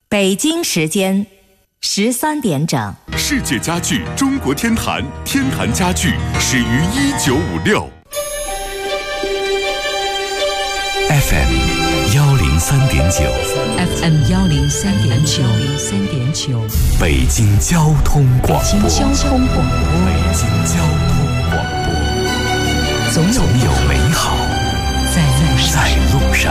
北京时间13点整。 世界家具中国天坛，天坛家具始于1956。 FM 103.9 FM 103.9 北京交通广播。 北京交通广播。总有美好在路上。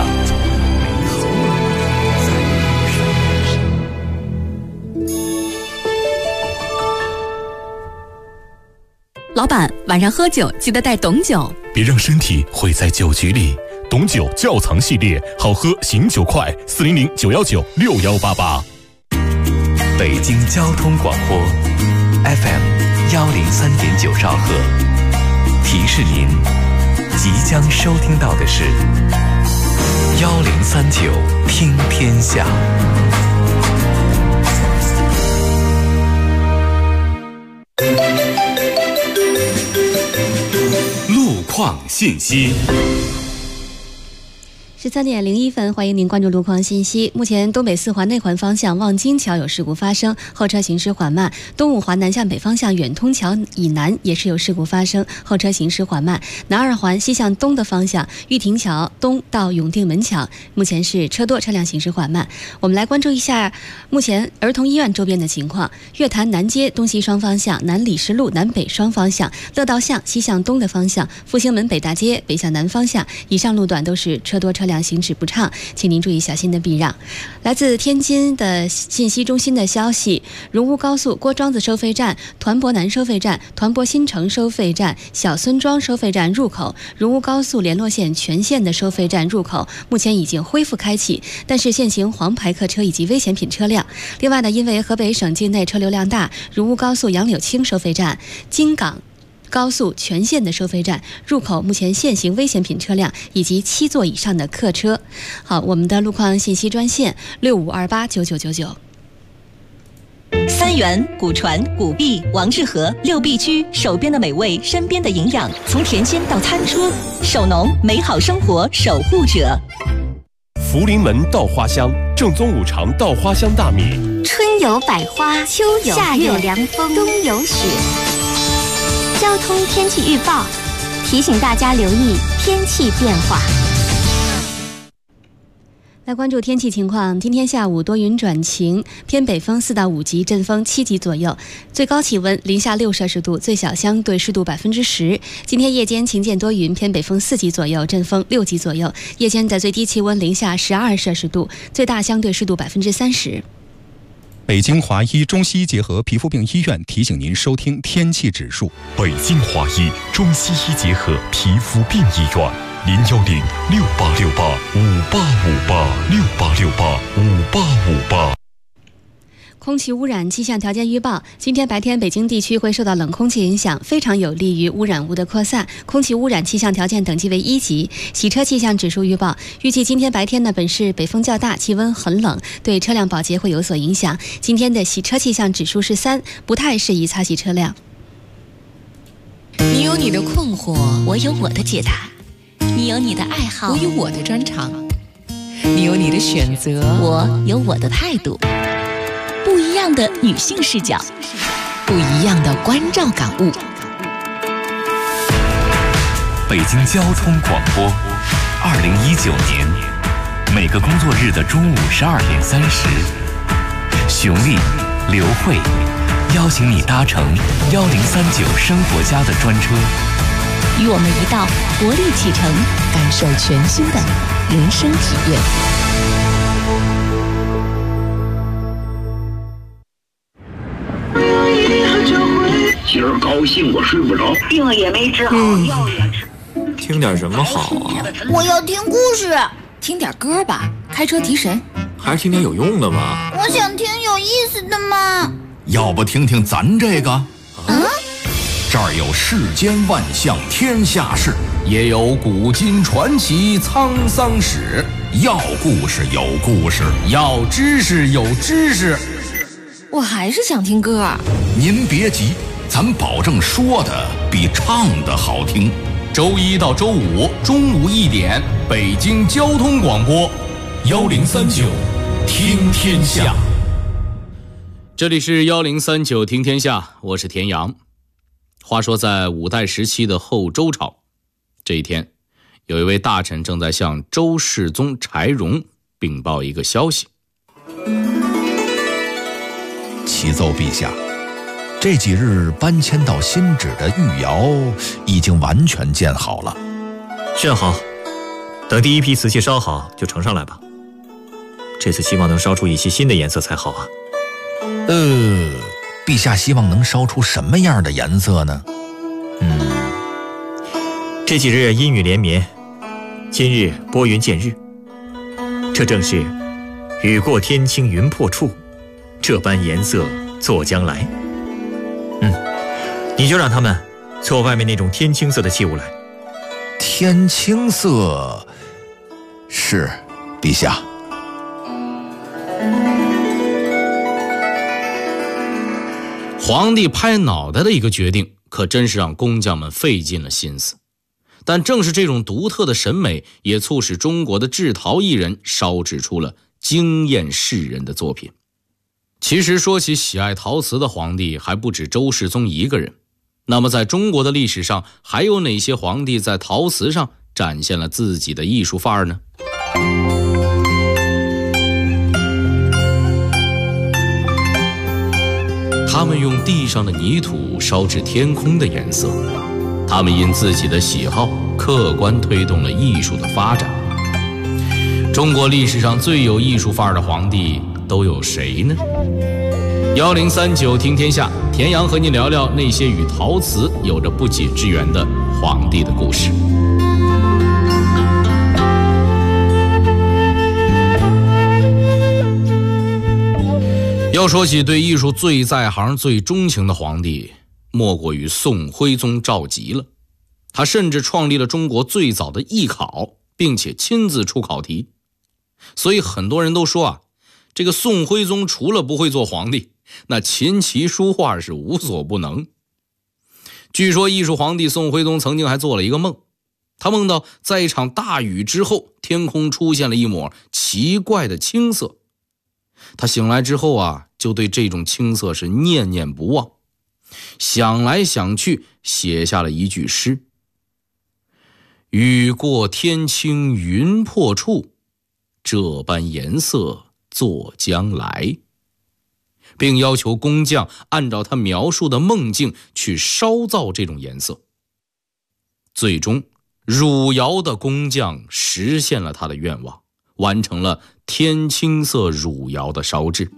老板，晚上喝酒记得带董酒， 别让身体毁在酒局里。董酒窖藏系列，好喝醒酒快，400-919-6188。 北京交通广播 FM 103.9兆赫，提示您即将收听到的是1039听天下。 路况信息。 13点01分，欢迎您关注路况信息。目前东北四环内环方向望京桥有事故发生，后车行驶缓慢；东五环南向北方向远通桥以南也是有事故发生，后车行驶缓慢。南二环西向东的方向玉亭桥东到永定门桥，目前是车多，车辆行驶缓慢。我们来关注一下目前儿童医院周边的情况：月坛南街东西双方向、南礼士路南北双方向、乐道巷西向东的方向、复兴门北大街北向南方向，以上路段都是车多，车辆行驶不畅，请您注意小心的避让。来自天津的信息中心的消息，荣乌高速郭庄子收费站、团泊南收费站、团泊新城收费站、小孙庄收费站入口、荣乌高速联络线全线的收费站入口目前已经恢复开启，但是限行黄牌客车以及危险品车辆。另外呢，因为河北省境内车流量大，荣乌高速杨柳青收费站、京港高速全线的收费站入口目前限行危险品车辆以及7座以上的客车。好，我们的路况信息专线65289999。 三元、古传、古币、王致和6必居，手边的美味，身边的营养，从田间到餐桌，守农，美好生活守护者。 福临门稻花香，正宗五常稻花香大米。 春有百花，秋有夏有凉风，冬有雪。交通天气预报提醒大家留意天气变化。 来关注天气情况，今天下午多云转晴，偏北风4到5级，阵风7级左右，最高气温零下6摄氏度，最小相对湿度10%。今天夜间晴间多云，偏北风4级左右，阵风6级左右，夜间的最低气温零下12摄氏度，最大相对湿度30%。 北京华医中西医结合皮肤病医院提醒您收听天气指数。 北京华医中西医结合皮肤病医院，010-6868-5858，6868-5858。 空气污染气象条件预报：今天白天北京地区会受到冷空气影响，非常有利于污染物的扩散，空气污染气象条件等级为1级。洗车气象指数预报：预计今天白天呢，本市北风较大，气温很冷，对车辆保洁会有所影响。今天的洗车气象指数是3，不太适宜擦洗车辆。 你有你的困惑， 我有我的解答；你有你的爱好， 我有我的专长；你有你的选择， 我有我的态度。不一样的女性视角， 不一样的关照感悟。 北京交通广播，2019年每个工作日的中午12点30，熊丽、刘慧邀请你搭乘1039生活家的专车， 与我们一道活力启程， 感受全新的人生体验。 今儿高兴我睡不着， 病也没治好，药也吃。 听点什么好啊？ 我要听故事。 听点歌吧，开车提神。 还是听点有用的吧。 我想听有意思的嘛。 要不听听咱这个？这儿有世间万象天下事，也有古今传奇沧桑史。要故事有故事，要知识有知识。 我还是想听歌。 您别急，咱保证说的比唱的好听。周1到周5中午1点，北京交通广播1039听天下。 这里是1039听天下，我是田阳。话说在五代时期的后周朝，这一天有一位大臣正在向周世宗柴荣禀报一个消息。 启奏陛下，这几日搬迁到新址的御窑已经完全建好了。 正好，等第一批瓷器烧好就呈上来吧。这次希望能烧出一些新的颜色才好啊。 陛下希望能烧出什么样的颜色呢？ 这几日阴雨连绵，今日拨云见日，这正是雨过天晴云破处，这般颜色作将来。你就让他们做外面那种天青色的器物来。 天青色，是，陛下。 皇帝拍脑袋的一个决定，可真是让工匠们费尽了心思。但正是这种独特的审美，也促使中国的制陶艺人烧制出了惊艳世人的作品。其实说起喜爱陶瓷的皇帝，还不止周世宗一个人。那么在中国的历史上，还有哪些皇帝在陶瓷上展现了自己的艺术范儿呢？他们用地上的泥土烧制天空的颜色，他们因自己的喜好客观推动了艺术的发展。中国历史上最有艺术范儿的皇帝都有谁呢？1039听天下，田阳和您聊聊那些与陶瓷有着不解之缘的皇帝的故事。要说起对艺术最在行最钟情的皇帝，莫过于宋徽宗赵佶了。他甚至创立了中国最早的艺考，并且亲自出考题。所以很多人都说这个宋徽宗除了不会做皇帝，那琴棋书画是无所不能。据说艺术皇帝宋徽宗曾经还做了一个梦，他梦到在一场大雨之后，天空出现了一抹奇怪的青色。他醒来之后就对这种青色是念念不忘，想来想去写下了一句诗：雨过天晴云破处，这般颜色作将来，并要求工匠按照他描述的梦境去烧造这种颜色。最终汝窑的工匠实现了他的愿望，完成了天青色汝窑的烧制。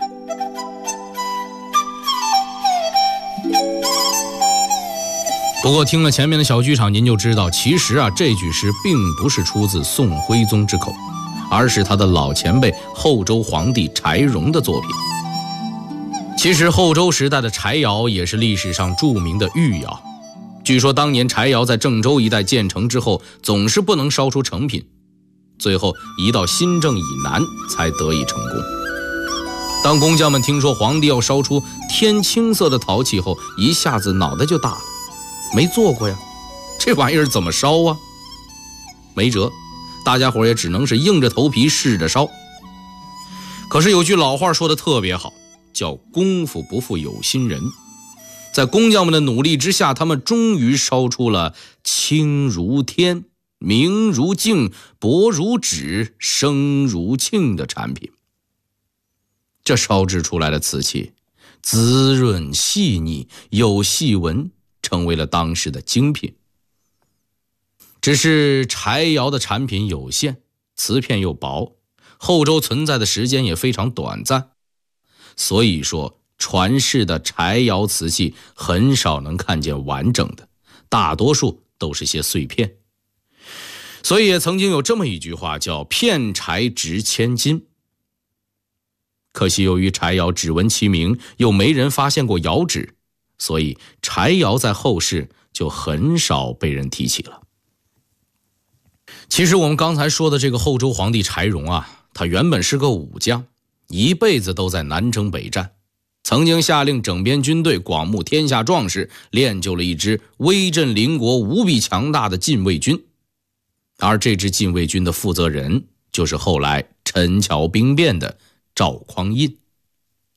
不过听了前面的小剧场，您就知道其实这句诗并不是出自宋徽宗之口，而是他的老前辈后周皇帝柴荣的作品。其实后周时代的柴窑也是历史上著名的御窑，据说当年柴窑在郑州一带建成之后，总是不能烧出成品，最后移到新郑以南才得以成功。当工匠们听说皇帝要烧出天青色的陶器后，一下子脑袋就大了，没做过呀，这玩意儿怎么烧啊？没辙，大家伙也只能是硬着头皮试着烧。可是有句老话说得特别好，叫功夫不负有心人。在工匠们的努力之下，他们终于烧出了青如天、明如镜、薄如纸、声如磬的产品。这烧制出来的瓷器滋润细腻，有细纹，成为了当时的精品。只是柴窑的产品有限，瓷片又薄，后周存在的时间也非常短暂，所以说传世的柴窑瓷器很少能看见完整的，大多数都是些碎片。所以也曾经有这么一句话，叫片柴值千金。可惜由于柴窑只闻其名，又没人发现过窑址，所以柴窑在后世就很少被人提起了。其实我们刚才说的这个后周皇帝柴荣他原本是个武将，一辈子都在南征北战，曾经下令整编军队，广募天下壮士，练就了一支威震邻国无比强大的禁卫军。而这支禁卫军的负责人就是后来陈桥兵变的赵匡胤。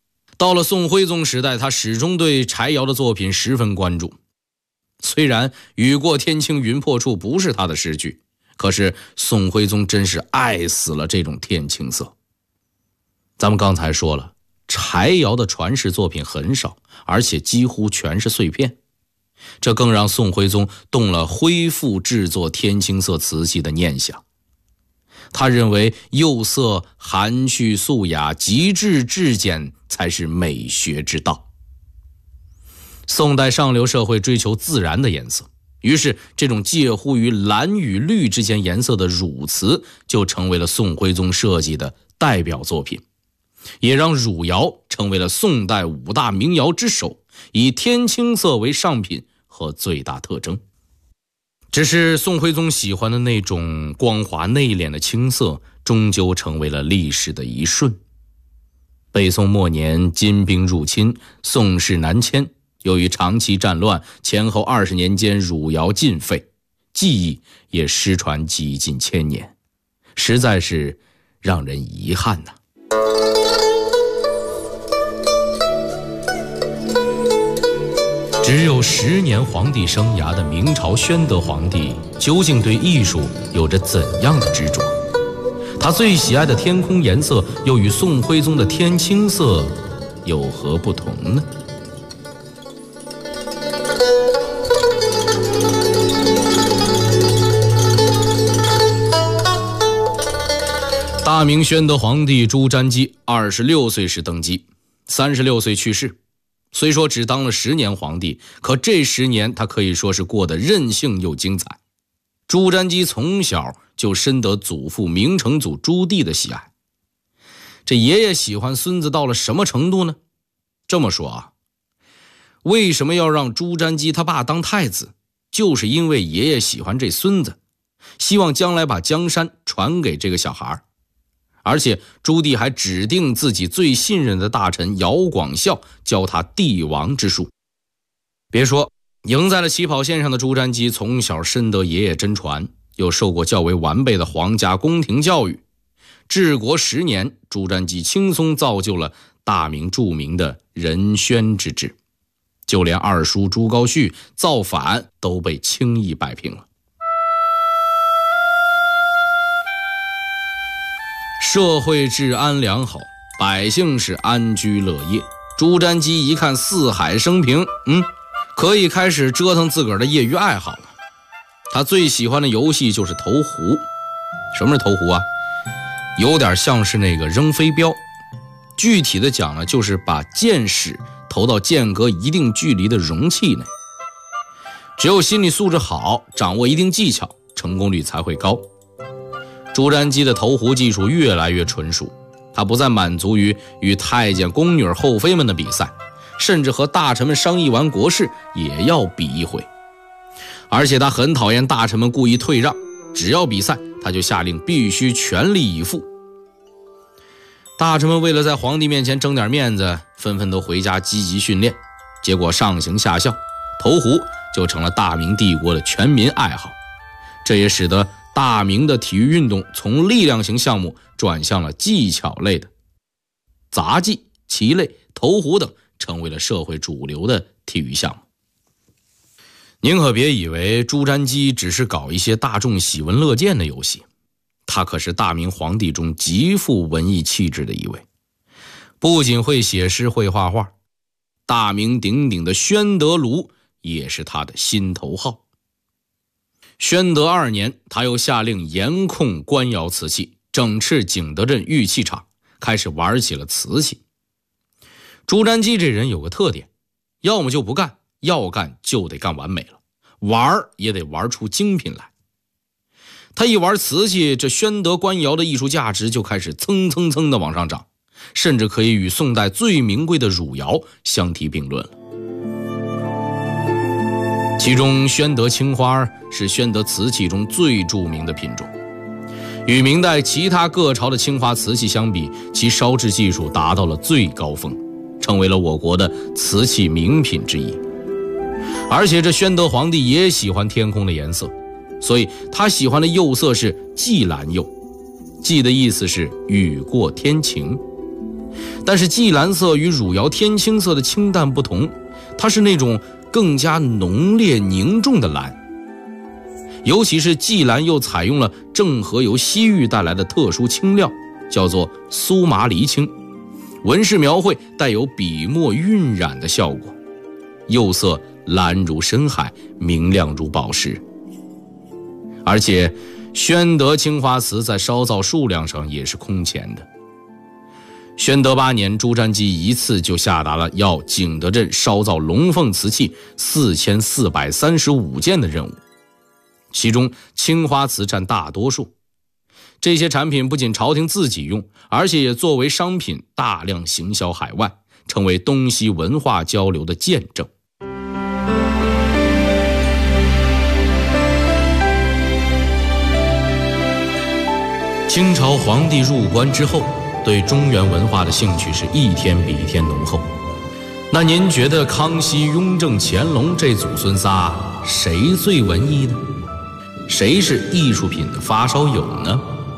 到了宋徽宗时代，他始终对柴窑的作品十分关注。虽然雨过天晴云破处不是他的诗句，可是宋徽宗真是爱死了这种天青色。咱们刚才说了，柴窑的传世作品很少，而且几乎全是碎片，这更让宋徽宗动了恢复制作天青色瓷器的念想。他认为釉色含蓄素雅，极致质简才是美学之道。宋代上流社会追求自然的颜色，于是这种介乎于蓝与绿之间颜色的乳瓷就成为了宋徽宗设计的代表作品，也让汝窑成为了宋代5大名窑之首，以天青色为上品和最大特征。只是宋徽宗喜欢的那种光滑内敛的青色，终究成为了历史的一瞬。北宋末年，金兵入侵，宋室南迁，由于长期战乱，前后20年间汝窑尽废，技艺也失传几近1000年，实在是让人遗憾呐。只有10年皇帝生涯的明朝宣德皇帝，究竟对艺术有着怎样的执着？他最喜爱的天空颜色又与宋徽宗的天青色有何不同呢？大明宣德皇帝朱瞻基26岁时登基，36岁去世。虽说只当了10年皇帝，可这10年他可以说是过得任性又精彩。朱瞻基从小就深得祖父明成祖朱棣的喜爱。这爷爷喜欢孙子到了什么程度呢？这么说啊，为什么要让朱瞻基他爸当太子，就是因为爷爷喜欢这孙子，希望将来把江山传给这个小孩。而且朱棣还指定自己最信任的大臣姚广孝教他帝王之术。别说赢在了起跑线上的朱瞻基从小深得爷爷真传，又受过较为完备的皇家宫廷教育。治国10年，朱瞻基轻松造就了大明著名的仁宣之治，就连二叔朱高煦造反都被轻易摆平了。社会治安良好，百姓是安居乐业。朱瞻基一看四海升平，可以开始折腾自个儿的业余爱好了。他最喜欢的游戏就是投壶。什么是投壶啊？有点像是那个扔飞镖，具体的讲呢，就是把箭矢投到间隔一定距离的容器内。只有心理素质好，掌握一定技巧，成功率才会高。朱瞻基的投壶技术越来越纯熟，他不再满足于与太监、宫女、后妃们的比赛，甚至和大臣们商议完国事也要比一回。而且他很讨厌大臣们故意退让，只要比赛，他就下令必须全力以赴。大臣们为了在皇帝面前争点面子，纷纷都回家积极训练，结果上行下效，投壶就成了大明帝国的全民爱好。这也使得大明的体育运动从力量型项目转向了技巧类的，杂技、棋类、投壶等成为了社会主流的体育项目。您可别以为朱瞻基只是搞一些大众喜闻乐见的游戏，他可是大明皇帝中极富文艺气质的一位，不仅会写诗会画画，大名鼎鼎的宣德炉也是他的心头好。宣德2年，他又下令严控官窑瓷器，整饬景德镇玉器厂，开始玩起了瓷器。朱瞻基这人有个特点，要么就不干，要干就得干完美了，玩也得玩出精品来。他一玩瓷器，这宣德官窑的艺术价值就开始蹭蹭蹭的往上涨，甚至可以与宋代最名贵的汝窑相提并论了。其中宣德青花是宣德瓷器中最著名的品种，与明代其他各朝的青花瓷器相比，其烧制技术达到了最高峰，成为了我国的瓷器名品之一。而且这宣德皇帝也喜欢天空的颜色，所以他喜欢的釉色是霁蓝釉，霁的意思是雨过天晴。 但是霁蓝色与汝窑天青色的清淡不同，它是那种更加浓烈凝重的蓝。尤其是霁蓝又采用了郑和由西域带来的特殊青料，叫做苏麻离青，纹饰描绘带有笔墨晕染的效果，釉色蓝如深海，明亮如宝石。而且宣德青花瓷在烧造数量上也是空前的。宣德8年，朱瞻基一次就下达了要景德镇烧造龙凤瓷器4435件的任务，其中青花瓷占大多数。这些产品不仅朝廷自己用，而且也作为商品大量行销海外，成为东西文化交流的见证。清朝皇帝入关之后，对中原文化的兴趣是一天比一天浓厚。那您觉得康熙、雍正、乾隆这祖孙仨谁最文艺呢？谁是艺术品的发烧友呢？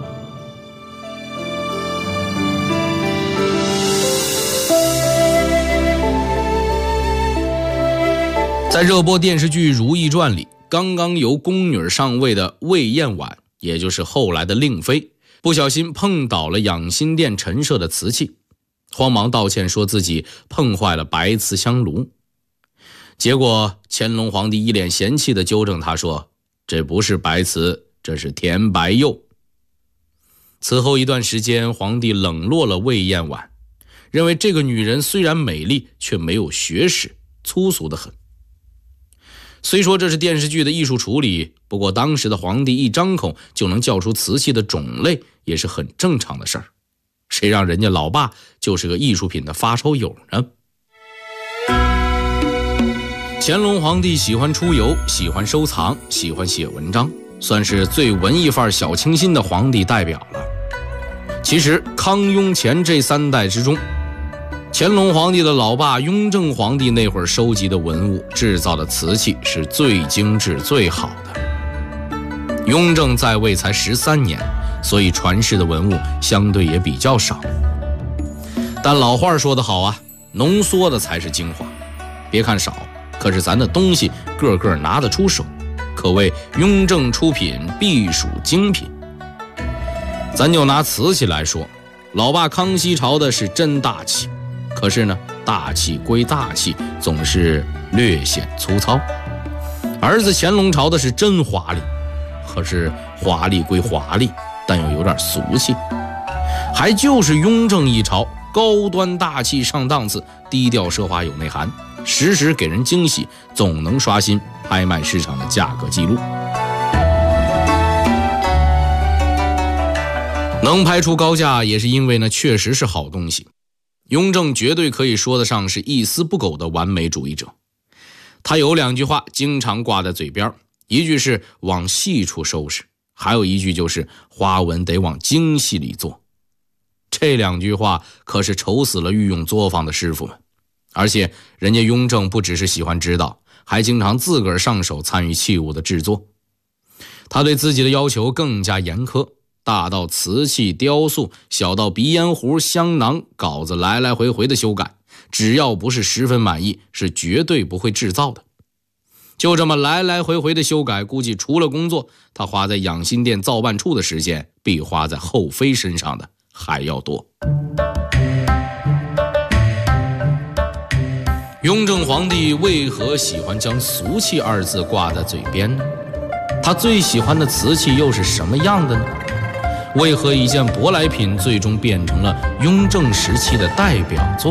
在热播电视剧《如懿传》里，刚刚由宫女上位的魏嬿婉，也就是后来的令妃，不小心碰倒了养心殿陈设的瓷器，慌忙道歉，说自己碰坏了白瓷香炉。结果乾隆皇帝一脸嫌弃地纠正他说，这不是白瓷，这是甜白釉。此后一段时间，皇帝冷落了魏嬿婉，认为这个女人虽然美丽，却没有学识，粗俗得很。虽说这是电视剧的艺术处理，不过当时的皇帝一张口就能叫出瓷器的种类，也是很正常的事儿。谁让人家老爸就是个艺术品的发烧友呢？乾隆皇帝喜欢出游，喜欢收藏，喜欢写文章，算是最文艺范儿小清新的皇帝代表了。其实康雍乾这3代之中，乾隆皇帝的老爸雍正皇帝那会儿收集的文物，制造的瓷器是最精致最好的。雍正在位才13年，所以传世的文物相对也比较少。但老话说得好啊，浓缩的才是精华。别看少，可是咱的东西个个拿得出手，可谓雍正出品必属精品。咱就拿瓷器来说，老爸康熙朝的是真大气，可是呢，大气归大气，总是略显粗糙。儿子乾隆朝的是真华丽，可是华丽归华丽，但又有点俗气。还就是雍正一朝，高端大气上档次，低调奢华有内涵，时时给人惊喜，总能刷新拍卖市场的价格记录。能拍出高价，也是因为呢，确实是好东西。雍正绝对可以说得上是一丝不苟的完美主义者。他有2句话经常挂在嘴边，一句是往细处收拾，还有一句就是花纹得往精细里做。这2句话可是愁死了御用作坊的师傅们。而且人家雍正不只是喜欢指导，还经常自个儿上手参与器物的制作。他对自己的要求更加严苛，大到瓷器雕塑，小到鼻烟壶、香囊、稿子来来回回的修改，只要不是十分满意，是绝对不会制造的。就这么来来回回的修改，估计除了工作，他花在养心殿造办处的时间，比花在后妃身上的还要多。雍正皇帝为何喜欢将俗气2字挂在嘴边呢？他最喜欢的瓷器又是什么样的呢？为何一件舶来品最终变成了雍正时期的代表作？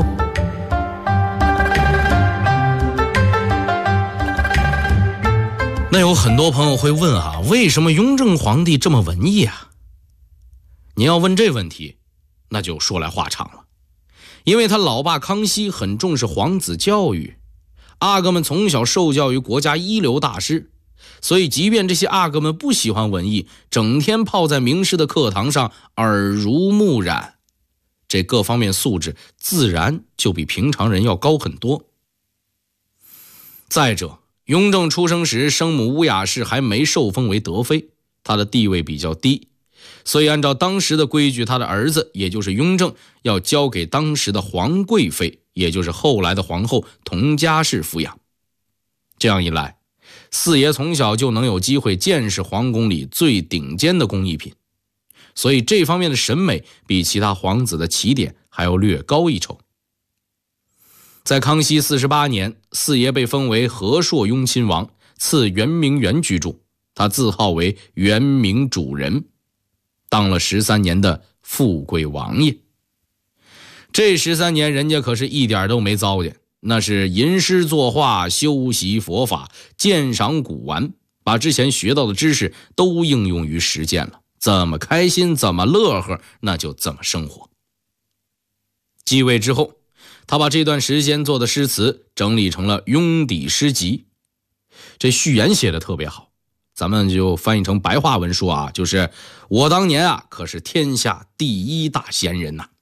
那有很多朋友会问啊，为什么雍正皇帝这么文艺啊？您要问这问题，那就说来话长了。因为他老爸康熙很重视皇子教育，阿哥们从小受教于国家一流大师，所以即便这些阿哥们不喜欢文艺，整天泡在名师的课堂上耳濡目染，这各方面素质自然就比平常人要高很多。再者，雍正出生时生母乌雅氏还没受封为德妃，她的地位比较低， 所以按照当时的规矩，他的儿子也就是雍正要交给当时的皇贵妃，也就是后来的皇后佟佳氏抚养。这样一来，四爷从小就能有机会见识皇宫里最顶尖的工艺品，所以这方面的审美比其他皇子的起点还要略高一筹。在康熙48年，四爷被封为和硕雍亲王，赐圆明园居住，他自号为圆明主人，当了13年的富贵王爷。这13年人家可是一点都没糟践，那是吟诗作画，修习佛法，鉴赏古玩，把之前学到的知识都应用于实践了，怎么开心怎么乐呵，那就怎么生活。继位之后，他把这段时间做的诗词整理成了《雍底诗集》，这序言写得特别好，咱们就翻译成白话文说啊，就是我当年啊可是天下第一大贤人呐。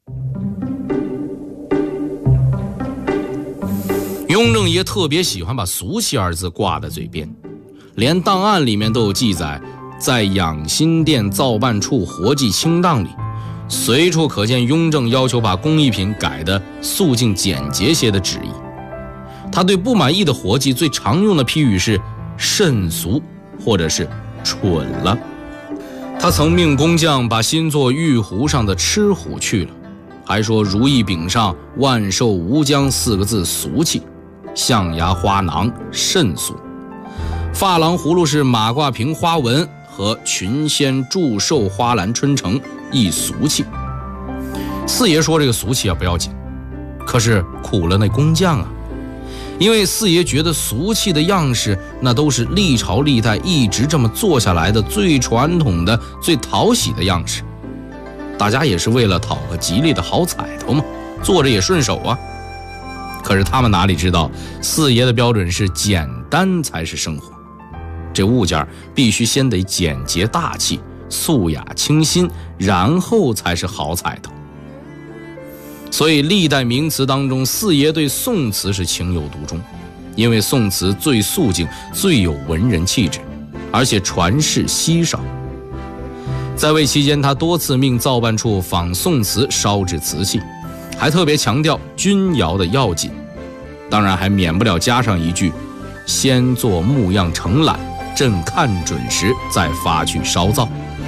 雍正爷特别喜欢把俗气二字挂在嘴边，连档案里面都有记载，在养心殿造办处活计清档里，随处可见雍正要求把工艺品改得肃静简洁些的旨意。他对不满意的活计最常用的批语是甚俗或者是蠢了。他曾命工匠把新作玉壶上的吃虎去了，还说如意饼上万寿无疆4个字俗气，象牙花囊甚俗，珐琅葫芦是马褂屏花纹和群仙祝寿花篮春城亦俗气。四爷说这个俗气啊不要紧，可是苦了那工匠啊，因为四爷觉得俗气的样式那都是历朝历代一直这么做下来的最传统的最讨喜的样式，大家也是为了讨个吉利的好彩头嘛，做着也顺手啊。可是他们哪里知道，四爷的标准是简单才是生活，这物件必须先得简洁大气，素雅清新，然后才是好彩头。所以历代名词当中，四爷对宋词是情有独钟，因为宋词最肃静，最有文人气质，而且传世稀少。在位期间，他多次命造办处仿宋词烧制瓷器，还特别强调钧窑的要紧，当然还免不了加上一句先做木样承揽，朕看准时再发去烧造。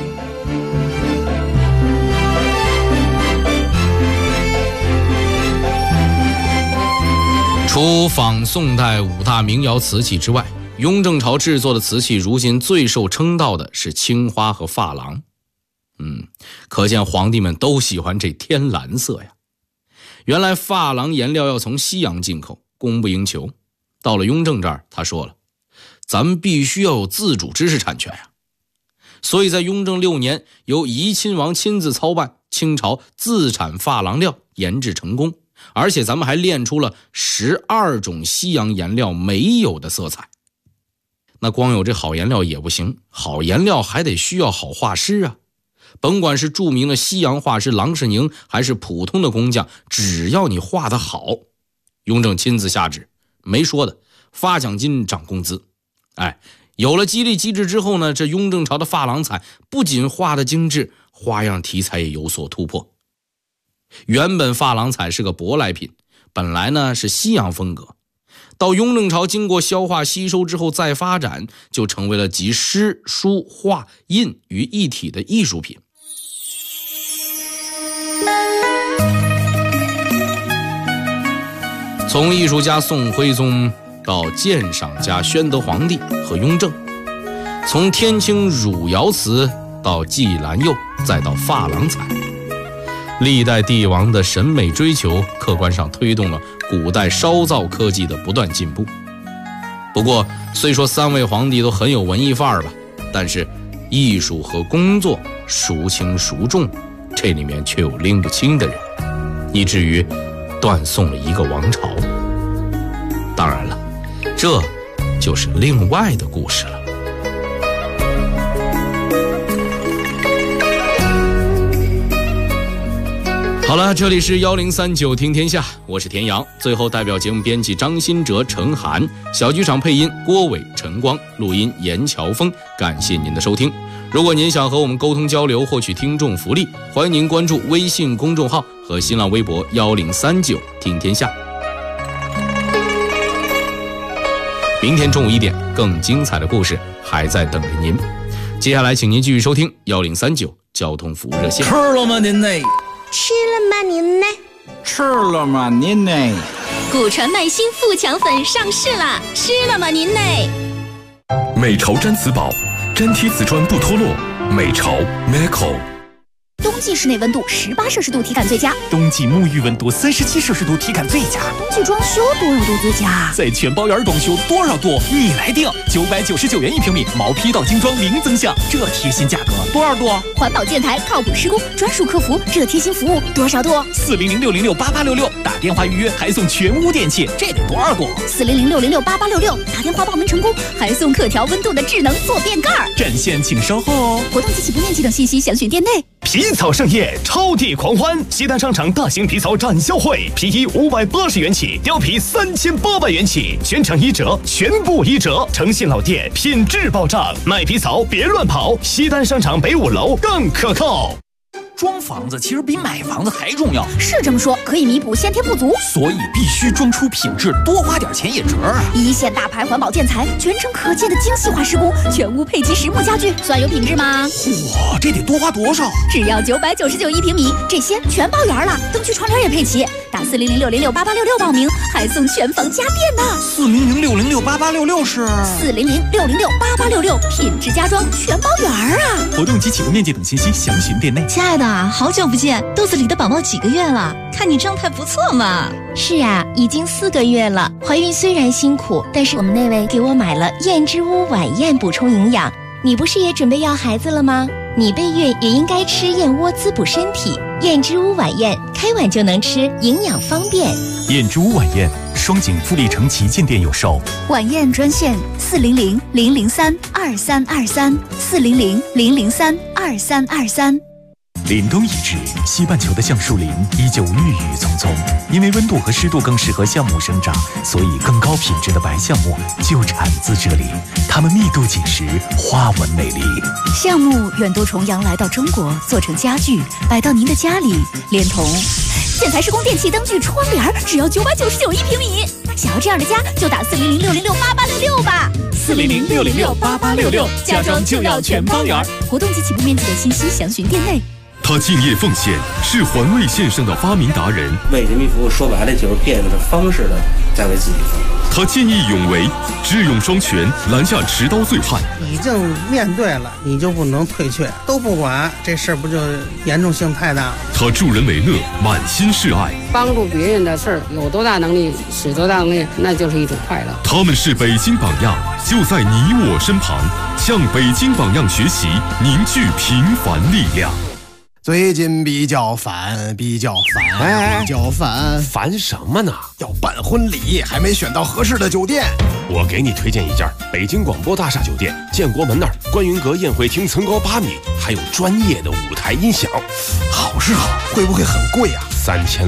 除仿宋代5大名窑瓷器之外，雍正朝制作的瓷器如今最受称道的是青花和珐琅。可见皇帝们都喜欢这天蓝色呀。原来珐琅颜料要从西洋进口，供不应求。到了雍正这儿，他说了，咱们必须要有自主知识产权呀。所以在雍正6年，由怡亲王亲自操办，清朝自产珐琅料，研制成功。而且咱们还炼出了12种西洋颜料没有的色彩。那光有这好颜料也不行，好颜料还得需要好画师啊。甭管是著名的西洋画师郎世宁，还是普通的工匠，只要你画得好，雍正亲自下旨，没说的，发奖金涨工资。有了激励机制之后呢，这雍正朝的珐琅彩不仅画得精致，花样题材也有所突破。原本珐琅彩是个舶来品，本来呢是西洋风格，到雍正朝经过消化吸收之后再发展，就成为了集诗书画印于一体的艺术品。从艺术家宋徽宗到鉴赏家宣德皇帝和雍正，从天青汝窑瓷到季兰釉，再到珐琅彩，历代帝王的审美追求客观上推动了古代烧造科技的不断进步。不过虽说3位皇帝都很有文艺范儿吧，但是艺术和工作孰轻孰重，这里面却有拎不清的人，以至于断送了一个王朝。当然了，这就是另外的故事了。好了，这里是1039听天下，我是田阳。最后代表节目编辑张新哲、陈涵，小剧场配音郭伟、陈光，录音严乔峰。感谢您的收听。 如果您想和我们沟通交流，获取听众福利，欢迎您关注微信公众号和新浪微博1039听天下。明天中午1点，更精彩的故事还在等着您。接下来，请您继续收听1039交通服务热线。 吃了吗您呢？ 吃了吗您呢？ 吃了吗您呢？ 古传麦新富强粉上市啦！吃了吗您呢？ 美巢毡瓷宝，粘贴瓷砖不脱落。美巢 Meco。 冬季室内温度18摄氏度体感最佳， 冬季沐浴温度37摄氏度体感最佳。 冬季装修多少度最佳？ 在全包园装修多少度你来定，999元1平米，毛坯到精装零增项，这贴心价格多少度？ 环保建材，靠谱施工，专属客服，这贴心服务多少度 ？400-606-8866，打电话预约还送全屋电器，这得多少度 ？400-606-8866，打电话报名成功还送可调温度的智能坐便盖。 战线请稍后哦。 活动及起步面积等信息详询店内。 皮草盛宴，超地狂欢！西单商场大型皮草展销会，皮衣580元起，貂皮3800元起，全场1折，全部1折。诚信老店，品质保障，卖皮草别乱跑。西单商场北5楼更可靠。 装房子其实比买房子还重要， 是这么说，可以弥补先天不足， 所以必须装出品质，多花点钱也值啊！ 一线大牌环保建材，全程可见的精细化施工，全屋配齐实木家具，算有品质吗？ 哇，这得多花多少？ 只要9991平米，这些全包圆了，灯具窗帘也配齐。打400-606-8866报名，还送全房家电呢。 400-606-8866是 400-606-8866，品质家装全包圆啊！ 活动及起步面积等信息详询店内。 亲爱的，好久不见，肚子里的宝宝几个月了？看你状态不错嘛。 是啊，已经4个月了。怀孕虽然辛苦，但是我们那位给我买了燕之屋晚宴补充营养。你不是也准备要孩子了吗？你备孕也应该吃燕窝滋补身体。燕之屋晚宴，开碗就能吃，营养方便。 燕之屋晚宴，双井富力城旗舰店有售。 晚宴专线400-003-2323，400-003-2323。 凛冬已至，西半球的橡树林依旧郁郁葱葱。因为温度和湿度更适合橡木生长，所以更高品质的白橡木就产自这里。它们密度紧实，花纹美丽。 橡木远渡重洋来到中国，做成家具，摆到您的家里，连同建材施工、电器、灯具、窗帘，只要9991平米。想要这样的家，就打400-606-8866吧。 400-606-8866，家装就要全包圆。 活动及起步面积的信息详询店内。 他敬业奉献，是环卫线上的发明达人。 为人民服务，说白了就是变着方式的在为自己服务。 他见义勇为，智勇双全，拦下持刀醉汉。 已经面对了，你就不能退却，都不管，这事儿不就严重性太大？ 他助人为乐，满心是爱。 帮助别人的事儿，有多大能力使多大能力，那就是一种快乐。 他们是北京榜样，就在你我身旁，向北京榜样学习，凝聚平凡力量。 最近比较烦， 烦什么呢？ 要办婚礼，还没选到合适的酒店。 我给你推荐一家北京广播大厦酒店，建国门那儿观云阁宴会厅层高8米，还有专业的舞台音响。 好是好，会不会很贵啊？